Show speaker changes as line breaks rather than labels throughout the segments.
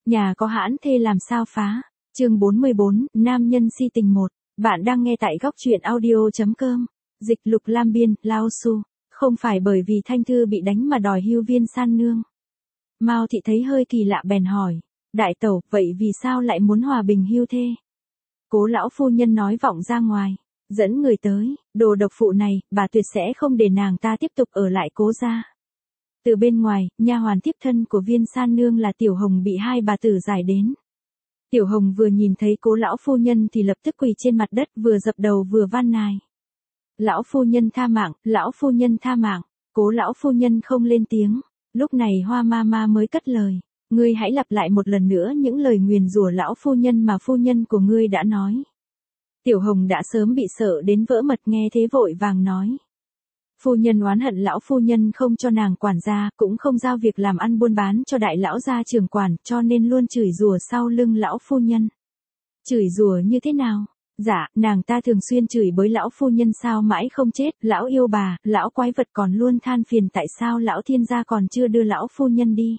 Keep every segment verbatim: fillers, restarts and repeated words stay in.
Nhà có hãn thê làm sao phá. Chương bốn mươi bốn, nam nhân si tình một. Bạn đang nghe tại góc truyện audio chấm com. Dịch Lục Lam Biên, Lao Su. Không phải bởi vì Thanh Thư bị đánh mà đòi hưu Viên San Nương. Mao Thị thấy hơi kỳ lạ bèn hỏi. Đại tẩu, vậy vì sao lại muốn hòa bình hưu thê? Cố lão phu nhân nói vọng ra ngoài. Dẫn người tới, đồ độc phụ này, bà tuyệt sẽ không để nàng ta tiếp tục ở lại Cố gia. Từ bên ngoài, nha hoàn tiếp thân của Viên San Nương là Tiểu Hồng bị hai bà tử giải đến. Tiểu Hồng vừa nhìn thấy Cố lão phu nhân thì lập tức quỳ trên mặt đất, vừa dập đầu vừa van nài. Lão phu nhân tha mạng, lão phu nhân tha mạng. Cố lão phu nhân không lên tiếng. Lúc này Hoa ma ma mới cất lời. Ngươi hãy lặp lại một lần nữa những lời nguyền rủa lão phu nhân mà phu nhân của ngươi đã nói. Tiểu Hồng đã sớm bị sợ đến vỡ mật, nghe thế vội vàng nói. Phu nhân oán hận lão phu nhân không cho nàng quản gia, cũng không giao việc làm ăn buôn bán cho đại lão gia trưởng quản, cho nên luôn chửi rủa sau lưng lão phu nhân. Chửi rủa như thế nào? Dạ, nàng ta thường xuyên chửi bới lão phu nhân sao mãi không chết, lão yêu bà, lão quái vật, còn luôn than phiền tại sao lão thiên gia còn chưa đưa lão phu nhân đi.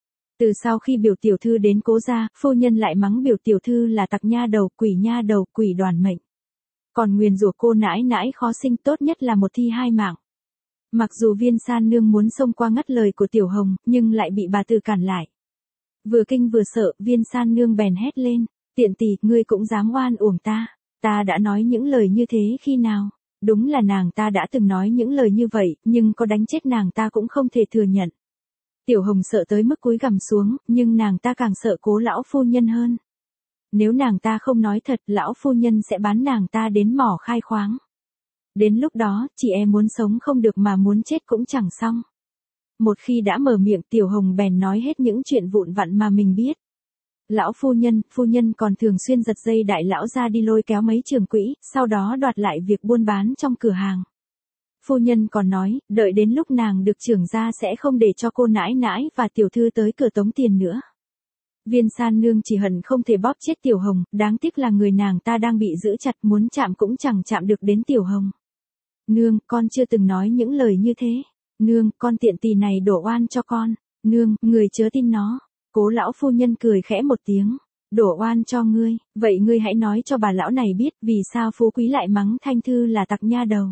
Từ sau khi biểu tiểu thư đến Cố gia, phu nhân lại mắng biểu tiểu thư là tặc nha đầu, quỷ nha đầu, quỷ đoàn mệnh. Còn nguyền rủa cô nãi nãi khó sinh, tốt nhất là một thi hai mạng. Mặc dù Viên San Nương muốn xông qua ngắt lời của Tiểu Hồng, nhưng lại bị bà tử cản lại. Vừa kinh vừa sợ, Viên San Nương bèn hét lên, tiện tỳ, ngươi cũng dám oan uổng ta, ta đã nói những lời như thế khi nào? Đúng là nàng ta đã từng nói những lời như vậy, nhưng có đánh chết nàng ta cũng không thể thừa nhận. Tiểu Hồng sợ tới mức cúi gằm xuống, nhưng nàng ta càng sợ Cố lão phu nhân hơn. Nếu nàng ta không nói thật, lão phu nhân sẽ bán nàng ta đến mỏ khai khoáng. Đến lúc đó, chị em muốn sống không được mà muốn chết cũng chẳng xong. Một khi đã mở miệng, Tiểu Hồng bèn nói hết những chuyện vụn vặt mà mình biết. Lão phu nhân, phu nhân còn thường xuyên giật dây đại lão ra đi lôi kéo mấy trưởng quỹ, sau đó đoạt lại việc buôn bán trong cửa hàng. Phu nhân còn nói, đợi đến lúc nàng được trưởng gia sẽ không để cho cô nãi nãi và tiểu thư tới cửa tống tiền nữa. Viên San Nương chỉ hận không thể bóp chết Tiểu Hồng, đáng tiếc là người nàng ta đang bị giữ chặt, muốn chạm cũng chẳng chạm được đến Tiểu Hồng. Nương, con chưa từng nói những lời như thế. Nương, con tiện tỳ này đổ oan cho con. Nương, người chớ tin nó. Cố lão phu nhân cười khẽ một tiếng. Đổ oan cho ngươi, vậy ngươi hãy nói cho bà lão này biết vì sao phú quý lại mắng Thanh Thư là tặc nha đầu.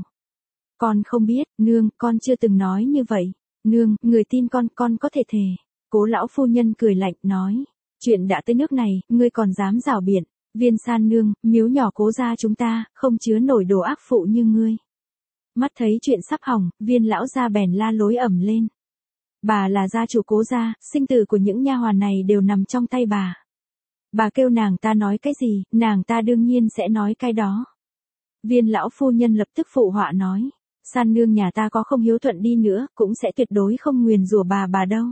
Con không biết, nương, con chưa từng nói như vậy. Nương, người tin con, con có thể thề. Cố lão phu nhân cười lạnh, nói. Chuyện đã tới nước này, ngươi còn dám rảo biện. Viên San Nương, miếu nhỏ Cố gia chúng ta, không chứa nổi đồ ác phụ như ngươi. Mắt thấy chuyện sắp hỏng, Viên lão gia bèn la lối ẩm lên. Bà là gia chủ Cố gia, sinh tử của những nha hoàn này đều nằm trong tay bà. Bà kêu nàng ta nói cái gì, nàng ta đương nhiên sẽ nói cái đó. Viên lão phu nhân lập tức phụ họa nói. San Nương nhà ta có không hiếu thuận đi nữa, cũng sẽ tuyệt đối không nguyền rủa bà bà đâu.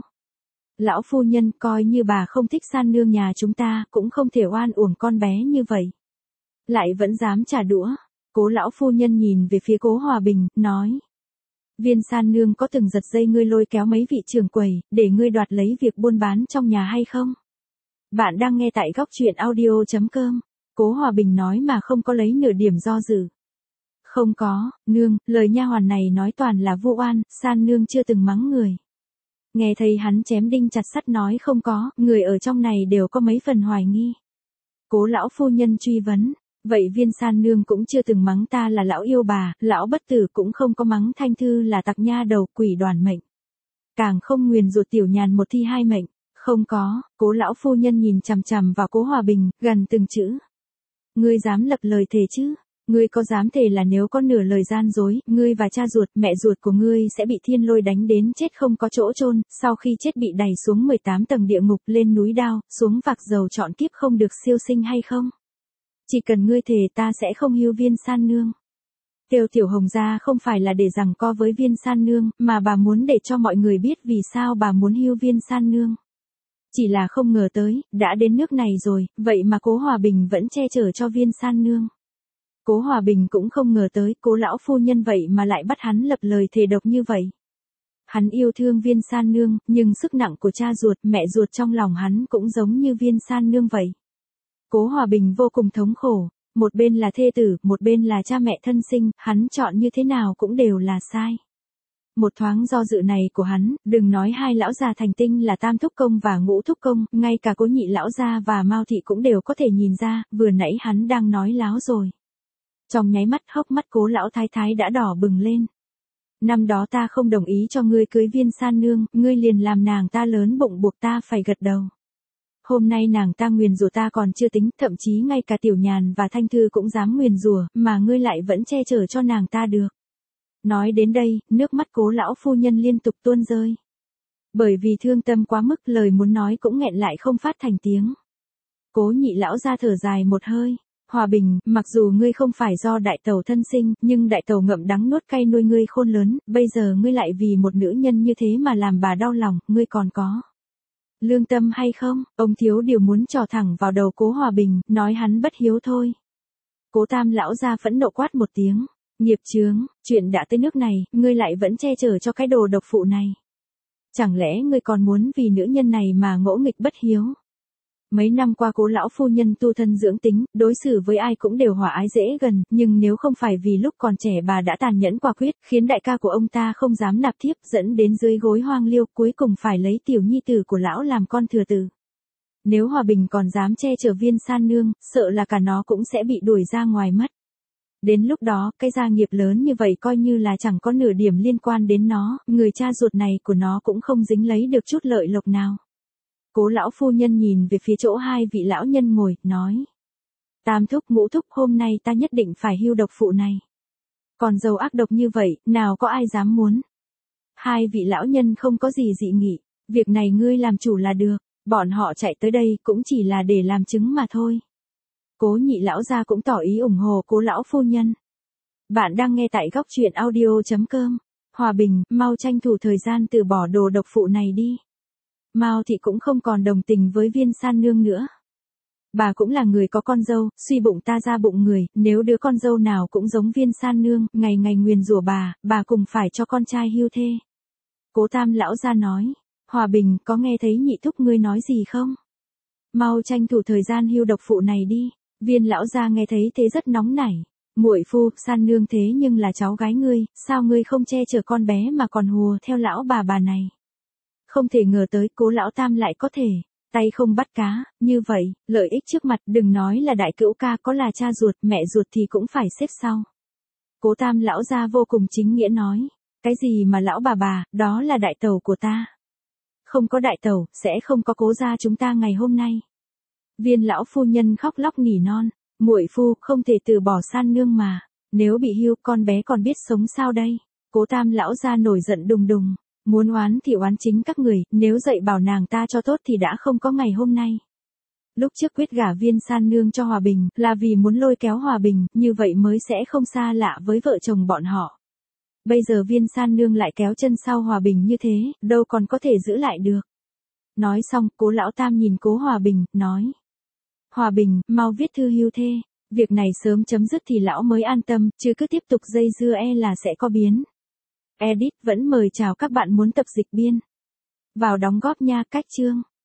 Lão phu nhân, coi như bà không thích San Nương nhà chúng ta, cũng không thể oan uổng con bé như vậy. Lại vẫn dám trả đũa. Cố lão phu nhân nhìn về phía Cố Hòa Bình, nói. Viên San Nương có từng giật dây ngươi lôi kéo mấy vị trưởng quầy, để ngươi đoạt lấy việc buôn bán trong nhà hay không? Bạn đang nghe tại góc truyện audio chấm com. Cố Hòa Bình nói mà không có lấy nửa điểm do dự. Không có, nương, lời nha hoàn này nói toàn là vu oan, San Nương chưa từng mắng người. Nghe thấy hắn chém đinh chặt sắt nói không có, người ở trong này đều có mấy phần hoài nghi. Cố lão phu nhân truy vấn, vậy Viên San Nương cũng chưa từng mắng ta là lão yêu bà, lão bất tử cũng không có mắng Thanh Thư là tặc nha đầu, quỷ đoàn mệnh. Càng không nguyền rủa tiểu nhàn một thi hai mệnh, không có. Cố lão phu nhân nhìn chằm chằm vào Cố Hòa Bình, gần từng chữ. Ngươi dám lập lời thề chứ? Ngươi có dám thề là nếu có nửa lời gian dối, ngươi và cha ruột, mẹ ruột của ngươi sẽ bị thiên lôi đánh đến chết không có chỗ chôn, sau khi chết bị đày xuống mười tám tầng địa ngục, lên núi đao, xuống vạc dầu chọn kiếp không được siêu sinh hay không? Chỉ cần ngươi thề ta sẽ không hưu Viên San Nương. Kêu Tiểu Hồng ra không phải là để giằng co với Viên San Nương, mà bà muốn để cho mọi người biết vì sao bà muốn hưu Viên San Nương. Chỉ là không ngờ tới, đã đến nước này rồi, vậy mà Cố Hòa Bình vẫn che chở cho Viên San Nương. Cố Hòa Bình cũng không ngờ tới, Cố lão phu nhân vậy mà lại bắt hắn lập lời thề độc như vậy. Hắn yêu thương Viên San Nương, nhưng sức nặng của cha ruột, mẹ ruột trong lòng hắn cũng giống như Viên San Nương vậy. Cố Hòa Bình vô cùng thống khổ, một bên là thê tử, một bên là cha mẹ thân sinh, hắn chọn như thế nào cũng đều là sai. Một thoáng do dự này của hắn, đừng nói hai lão già thành tinh là Tam thúc công và Ngũ thúc công, ngay cả Cố nhị lão gia và Mao thị cũng đều có thể nhìn ra, vừa nãy hắn đang nói láo rồi. Trong nháy mắt hốc mắt Cố lão thái thái đã đỏ bừng lên. Năm đó ta không đồng ý cho ngươi cưới Viên San Nương, ngươi liền làm nàng ta lớn bụng buộc ta phải gật đầu. Hôm nay nàng ta nguyền rủa ta còn chưa tính, thậm chí ngay cả Tiểu Nhàn và Thanh Thư cũng dám nguyền rủa, mà ngươi lại vẫn che chở cho nàng ta được. Nói đến đây, nước mắt Cố lão phu nhân liên tục tuôn rơi. Bởi vì thương tâm quá mức, lời muốn nói cũng nghẹn lại không phát thành tiếng. Cố nhị lão ra thở dài một hơi. Hòa Bình, mặc dù ngươi không phải do đại tẩu thân sinh, nhưng đại tẩu ngậm đắng nuốt cay nuôi ngươi khôn lớn, bây giờ ngươi lại vì một nữ nhân như thế mà làm bà đau lòng, ngươi còn có lương tâm hay không? Ông thiếu điều muốn trò thẳng vào đầu Cố Hòa Bình, nói hắn bất hiếu thôi. Cố Tam lão ra phẫn nộ quát một tiếng. Nghiệp chướng, chuyện đã tới nước này, ngươi lại vẫn che chở cho cái đồ độc phụ này. Chẳng lẽ ngươi còn muốn vì nữ nhân này mà ngỗ nghịch bất hiếu? Mấy năm qua Cố lão phu nhân tu thân dưỡng tính, đối xử với ai cũng đều hòa ái dễ gần, nhưng nếu không phải vì lúc còn trẻ bà đã tàn nhẫn quả quyết, khiến đại ca của ông ta không dám nạp thiếp, dẫn đến dưới gối hoang liêu, cuối cùng phải lấy tiểu nhi tử của lão làm con thừa tử. Nếu Hòa Bình còn dám che chở Viên San Nương, sợ là cả nó cũng sẽ bị đuổi ra ngoài mất. Đến lúc đó, cái gia nghiệp lớn như vậy coi như là chẳng có nửa điểm liên quan đến nó, người cha ruột này của nó cũng không dính lấy được chút lợi lộc nào. Cố lão phu nhân nhìn về phía chỗ hai vị lão nhân ngồi, nói. Tam thúc Ngũ thúc, hôm nay ta nhất định phải hưu độc phụ này. Còn dâu ác độc như vậy, nào có ai dám muốn. Hai vị lão nhân không có gì dị nghị, việc này ngươi làm chủ là được, bọn họ chạy tới đây cũng chỉ là để làm chứng mà thôi. Cố nhị lão gia cũng tỏ ý ủng hộ Cố lão phu nhân. Bạn đang nghe tại góc truyện audio chấm com. Hòa Bình, mau tranh thủ thời gian từ bỏ đồ độc phụ này đi. Mao thị cũng không còn đồng tình với Viên San Nương nữa. Bà cũng là người có con dâu, suy bụng ta ra bụng người, nếu đứa con dâu nào cũng giống Viên San Nương, ngày ngày nguyền rủa bà, bà cùng phải cho con trai hưu thê. Cố Tam lão gia nói, Hòa Bình, có nghe thấy nhị thúc ngươi nói gì không? Mau tranh thủ thời gian hưu độc phụ này đi. Viên lão gia nghe thấy thế rất nóng nảy. Muội phu, San Nương thế nhưng là cháu gái ngươi, sao ngươi không che chở con bé mà còn hùa theo lão bà bà này? Không thể ngờ tới Cố lão Tam lại có thể tay không bắt cá, như vậy, lợi ích trước mặt, đừng nói là đại cữu ca, có là cha ruột, mẹ ruột thì cũng phải xếp sau. Cố Tam lão gia vô cùng chính nghĩa nói, cái gì mà lão bà bà, đó là đại tẩu của ta. Không có đại tẩu, sẽ không có Cố gia chúng ta ngày hôm nay. Viên lão phu nhân khóc lóc nỉ non, muội phu, không thể từ bỏ San Nương mà, nếu bị hưu con bé còn biết sống sao đây? Cố Tam lão gia nổi giận đùng đùng, muốn oán thì oán chính các người, nếu dạy bảo nàng ta cho tốt thì đã không có ngày hôm nay. Lúc trước quyết gả Viên San Nương cho Hòa Bình, là vì muốn lôi kéo Hòa Bình, như vậy mới sẽ không xa lạ với vợ chồng bọn họ. Bây giờ Viên San Nương lại kéo chân sau Hòa Bình như thế, đâu còn có thể giữ lại được. Nói xong, Cố lão Tam nhìn Cố Hòa Bình, nói. Hòa Bình, mau viết thư hưu thê, việc này sớm chấm dứt thì lão mới an tâm, chứ cứ tiếp tục dây dưa e là sẽ có biến. Edit vẫn mời chào các bạn muốn tập dịch biên. Vào đóng góp nha, cách chương.